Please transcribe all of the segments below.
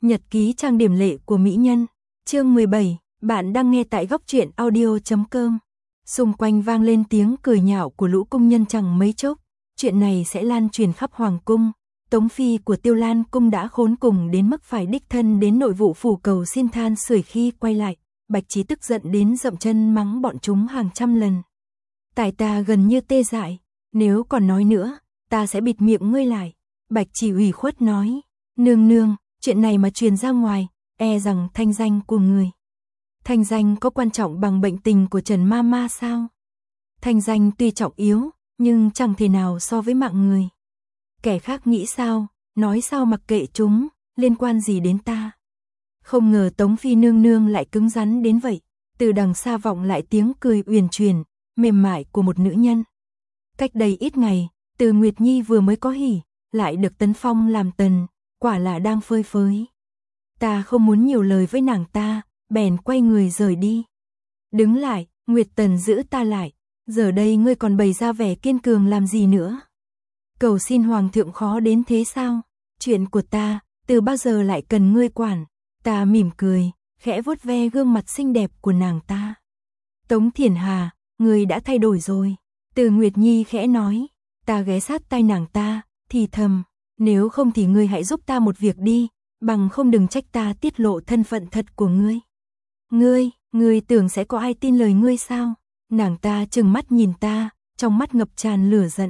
Nhật ký trang điểm lệ của mỹ nhân. Chương 17, bạn đang nghe tại góc truyện audio.com. Xung quanh vang lên tiếng cười nhạo của lũ cung nhân chẳng mấy chốc. Chuyện này sẽ lan truyền khắp hoàng cung. Tống phi của Tiêu Lan cung đã khốn cùng đến mức phải đích thân đến nội vụ phủ cầu xin than sưởi khi quay lại. Bạch Trí tức giận đến dậm chân mắng bọn chúng hàng trăm lần. Tại ta gần như tê dại, nếu còn nói nữa, ta sẽ bịt miệng ngươi lại. Bạch Chỉ ủy khuất nói, nương nương, chuyện này mà truyền ra ngoài, e rằng thanh danh của người. Thanh danh có quan trọng bằng bệnh tình của Trần Mama sao? Thanh danh tuy trọng yếu, nhưng chẳng thể nào so với mạng người. Kẻ khác nghĩ sao, nói sao mặc kệ chúng, liên quan gì đến ta? Không ngờ Tống phi nương nương lại cứng rắn đến vậy. Từ đằng xa vọng lại tiếng cười uyển chuyển, mềm mại của một nữ nhân. Cách đây ít ngày, Từ Nguyệt Nhi vừa mới có hỉ, lại được tấn phong làm tần, quả là đang phơi phới. Ta không muốn nhiều lời với nàng ta, bèn quay người rời đi. Đứng lại, Nguyệt Tần giữ ta lại, giờ đây ngươi còn bày ra vẻ kiên cường làm gì nữa? Cầu xin hoàng thượng khó đến thế sao? Chuyện của ta, từ bao giờ lại cần ngươi quản? Ta mỉm cười, khẽ vuốt ve gương mặt xinh đẹp của nàng ta. Tống Thiển Hà, ngươi đã thay đổi rồi. Từ Nguyệt Nhi khẽ nói. Ta ghé sát tai nàng ta, thì thầm, nếu không thì ngươi hãy giúp ta một việc đi, bằng không đừng trách ta tiết lộ thân phận thật của ngươi. Ngươi tưởng sẽ có ai tin lời ngươi sao? Nàng ta trừng mắt nhìn ta, trong mắt ngập tràn lửa giận.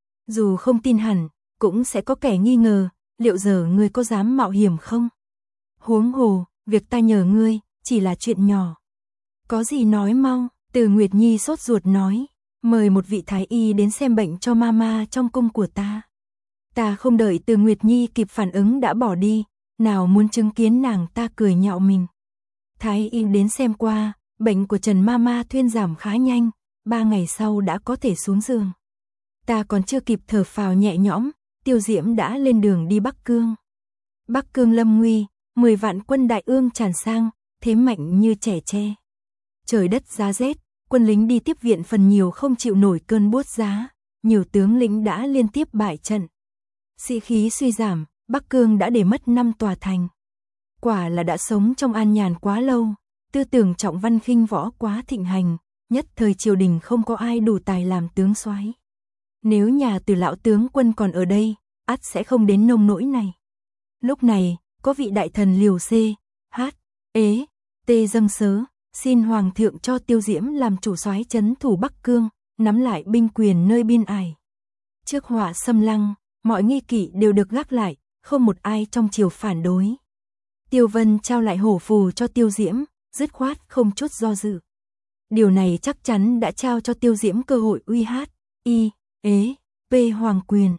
Dù không tin hẳn, cũng sẽ có kẻ nghi ngờ, liệu giờ ngươi có dám mạo hiểm không? Huống hồ, việc ta nhờ ngươi, chỉ là chuyện nhỏ. Có gì nói mau, Từ Nguyệt Nhi sốt ruột nói, mời một vị thái y đến xem bệnh cho mama trong cung của ta. Ta không đợi Từ Nguyệt Nhi kịp phản ứng đã bỏ đi, nào muốn chứng kiến nàng ta cười nhạo mình. Thái y đến xem qua, bệnh của Trần Mama thuyên giảm khá nhanh, 3 ngày sau đã có thể xuống giường. Ta còn chưa kịp thở phào nhẹ nhõm, Tiêu Diễm đã lên đường đi Bắc Cương. Bắc Cương lâm nguy, 10 vạn quân đại ương tràn sang, thế mạnh như trẻ tre. Trời đất giá rét, quân lính đi tiếp viện phần nhiều không chịu nổi cơn buốt giá, nhiều tướng lĩnh đã liên tiếp bại trận. Sĩ khí suy giảm, Bắc Cương đã để mất 5 tòa thành. Quả là đã sống trong an nhàn quá lâu, tư tưởng trọng văn khinh võ quá thịnh hành, nhất thời triều đình không có ai đủ tài làm tướng soái. Nếu nhà Từ lão tướng quân còn ở đây, ắt sẽ không đến nông nỗi này. Lúc này, có vị đại thần Liều C, H, Ế, T dâng sớ, xin hoàng thượng cho Tiêu Diễm làm chủ soái trấn thủ Bắc Cương, nắm lại binh quyền nơi biên ải. Trước họa xâm lăng, mọi nghi kỵ đều được gác lại, không một ai trong triều phản đối. Tiêu Vân trao lại hổ phù cho Tiêu Diễm, dứt khoát không chút do dự. Điều này chắc chắn đã trao cho Tiêu Diễm cơ hội uy hát, y, ế, p hoàng quyền.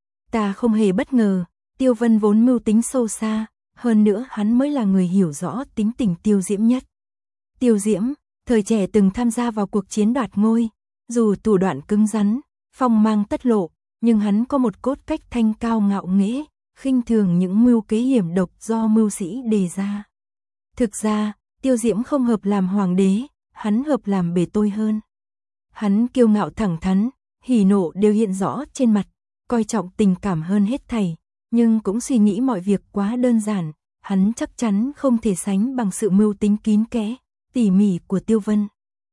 Ta không hề bất ngờ, Tiêu Vân vốn mưu tính sâu xa, hơn nữa hắn mới là người hiểu rõ tính tình Tiêu Diễm nhất. Tiêu Diễm, thời trẻ từng tham gia vào cuộc chiến đoạt ngôi, dù thủ đoạn cứng rắn, phong mang tất lộ, nhưng hắn có một cốt cách thanh cao ngạo nghễ, khinh thường những mưu kế hiểm độc do mưu sĩ đề ra. Thực ra, Tiêu Diễm không hợp làm hoàng đế, hắn hợp làm bề tôi hơn. Hắn kiêu ngạo thẳng thắn, hỉ nộ đều hiện rõ trên mặt, coi trọng tình cảm hơn hết thảy, nhưng cũng suy nghĩ mọi việc quá đơn giản, hắn chắc chắn không thể sánh bằng sự mưu tính kín kẽ, tỉ mỉ của Tiêu Vân.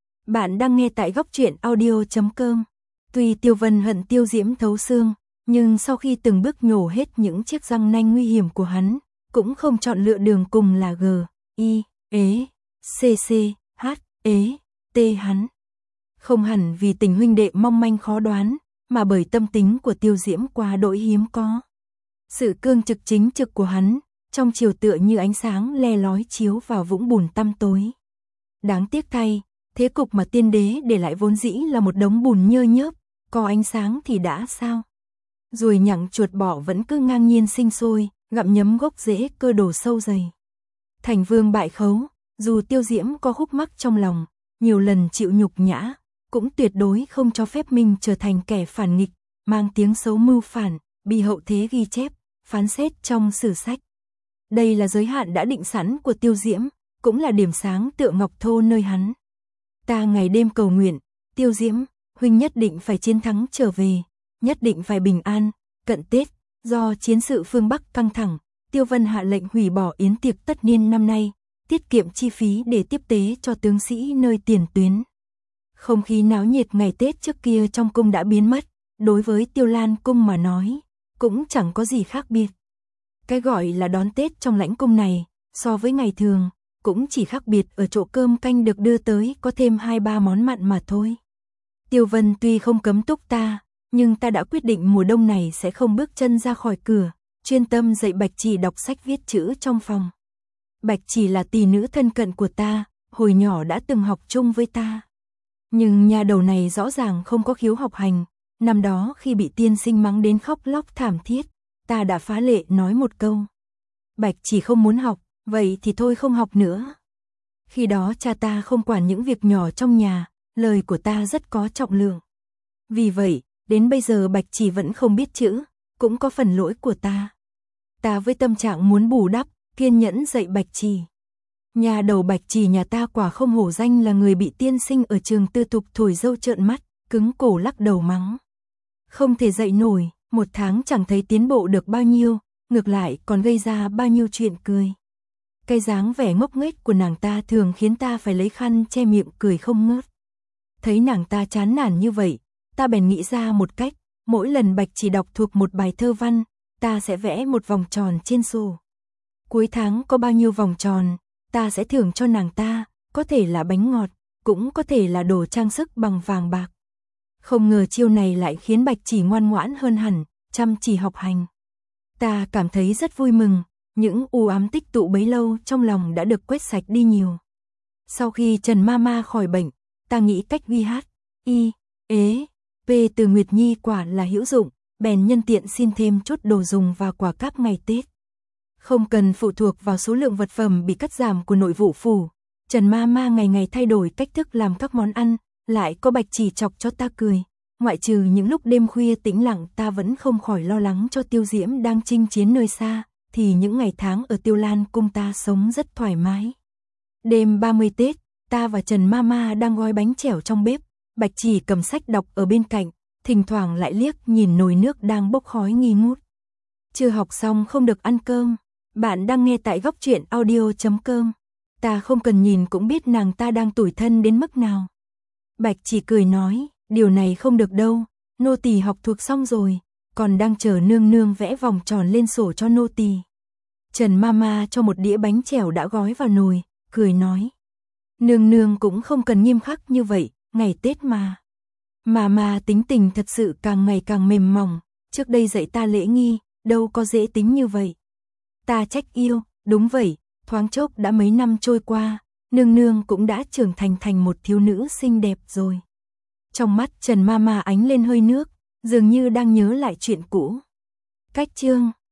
Bạn đang nghe tại góc truyện audio.com. Tuy Tiêu Vân hận Tiêu Diễm thấu xương, nhưng sau khi từng bước nhổ hết những chiếc răng nanh nguy hiểm của hắn, cũng không chọn lựa đường cùng là G, I, ế, CC, H, ế, T hắn. Không hẳn vì tình huynh đệ mong manh khó đoán, mà bởi tâm tính của Tiêu Diễm quá đỗi hiếm có. Sự cương trực chính trực của hắn, trong chiều tựa như ánh sáng le lói chiếu vào vũng bùn tăm tối. Đáng tiếc thay, thế cục mà tiên đế để lại vốn dĩ là một đống bùn nhơ nhớp, có ánh sáng thì đã sao? Ruồi nhặng chuột bọ vẫn cứ ngang nhiên sinh sôi, gặm nhấm gốc rễ cơ đồ sâu dày. Thành vương bại khấu, dù Tiêu Diễm có khúc mắc trong lòng, nhiều lần chịu nhục nhã, cũng tuyệt đối không cho phép mình trở thành kẻ phản nghịch, mang tiếng xấu mưu phản, bị hậu thế ghi chép, phán xét trong sử sách. Đây là giới hạn đã định sẵn của Tiêu Diễm, cũng là điểm sáng tựa ngọc thô nơi hắn. Ta ngày đêm cầu nguyện, Tiêu Diễm, huynh nhất định phải chiến thắng trở về, nhất định phải bình an. Cận Tết, do chiến sự phương Bắc căng thẳng, Tiêu Vân hạ lệnh hủy bỏ yến tiệc tất niên năm nay, tiết kiệm chi phí để tiếp tế cho tướng sĩ nơi tiền tuyến. Không khí náo nhiệt ngày Tết trước kia trong cung đã biến mất, đối với Tiêu Lan cung mà nói, cũng chẳng có gì khác biệt. Cái gọi là đón Tết trong lãnh cung này, so với ngày thường, cũng chỉ khác biệt ở chỗ cơm canh được đưa tới có thêm 2-3 món mặn mà thôi. Tiêu Vân tuy không cấm túc ta, nhưng ta đã quyết định mùa đông này sẽ không bước chân ra khỏi cửa, chuyên tâm dạy Bạch Chỉ đọc sách viết chữ trong phòng. Bạch Chỉ là tỷ nữ thân cận của ta, hồi nhỏ đã từng học chung với ta. Nhưng nhà đầu này rõ ràng không có khiếu học hành, năm đó khi bị tiên sinh mắng đến khóc lóc thảm thiết, ta đã phá lệ nói một câu. Bạch Chỉ không muốn học, vậy thì thôi không học nữa. Khi đó cha ta không quản những việc nhỏ trong nhà, lời của ta rất có trọng lượng. Vì vậy, đến bây giờ Bạch Chỉ vẫn không biết chữ, cũng có phần lỗi của ta. Ta với tâm trạng muốn bù đắp, kiên nhẫn dạy Bạch Chỉ. Nhà đầu Bạch Chỉ nhà ta quả không hổ danh là người bị tiên sinh ở trường tư thục thổi dâu trợn mắt, cứng cổ lắc đầu mắng. Không thể dạy nổi, một tháng chẳng thấy tiến bộ được bao nhiêu, ngược lại còn gây ra bao nhiêu chuyện cười. Cái dáng vẻ ngốc nghếch của nàng ta thường khiến ta phải lấy khăn che miệng cười không ngớt. Thấy nàng ta chán nản như vậy, ta bèn nghĩ ra một cách, mỗi lần Bạch Chỉ đọc thuộc một bài thơ văn, ta sẽ vẽ một vòng tròn trên sổ. Cuối tháng có bao nhiêu vòng tròn, ta sẽ thưởng cho nàng ta, có thể là bánh ngọt, cũng có thể là đồ trang sức bằng vàng bạc. Không ngờ chiêu này lại khiến Bạch Chỉ ngoan ngoãn hơn hẳn, chăm chỉ học hành. Ta cảm thấy rất vui mừng, những u ám tích tụ bấy lâu trong lòng đã được quét sạch đi nhiều. Sau khi Trần Mama khỏi bệnh, ta nghĩ cách ghi hát, y, ế, p từ Nguyệt Nhi quả là hữu dụng, bèn nhân tiện xin thêm chút đồ dùng và quà cáp ngày Tết. Không cần phụ thuộc vào số lượng vật phẩm bị cắt giảm của nội vụ phủ, Trần Mama ngày ngày thay đổi cách thức làm các món ăn, lại có Bạch Chỉ chọc cho ta cười. Ngoại trừ những lúc đêm khuya tĩnh lặng ta vẫn không khỏi lo lắng cho Tiêu Diễm đang chinh chiến nơi xa, thì những ngày tháng ở Tiêu Lan cung ta sống rất thoải mái. Đêm 30 Tết, ta và Trần Mama đang gói bánh chèo trong bếp, Bạch Chỉ cầm sách đọc ở bên cạnh, thỉnh thoảng lại liếc nhìn nồi nước đang bốc khói nghi ngút. Chưa học xong không được ăn cơm. Bạn đang nghe tại goctruyện.audio.com. Ta không cần nhìn cũng biết nàng ta đang tủi thân đến mức nào. Bạch Chỉ cười nói, điều này không được đâu, nô tỳ học thuộc xong rồi, còn đang chờ nương nương vẽ vòng tròn lên sổ cho nô tỳ. Trần Mama cho một đĩa bánh chèo đã gói vào nồi, cười nói. Nương nương cũng không cần nghiêm khắc như vậy, ngày Tết mà. Mama tính tình thật sự càng ngày càng mềm mỏng, trước đây dạy ta lễ nghi, đâu có dễ tính như vậy. Ta trách yêu, đúng vậy, thoáng chốc đã mấy năm trôi qua, nương nương cũng đã trưởng thành một thiếu nữ xinh đẹp rồi. Trong mắt Trần Mama ánh lên hơi nước, dường như đang nhớ lại chuyện cũ. Cách chương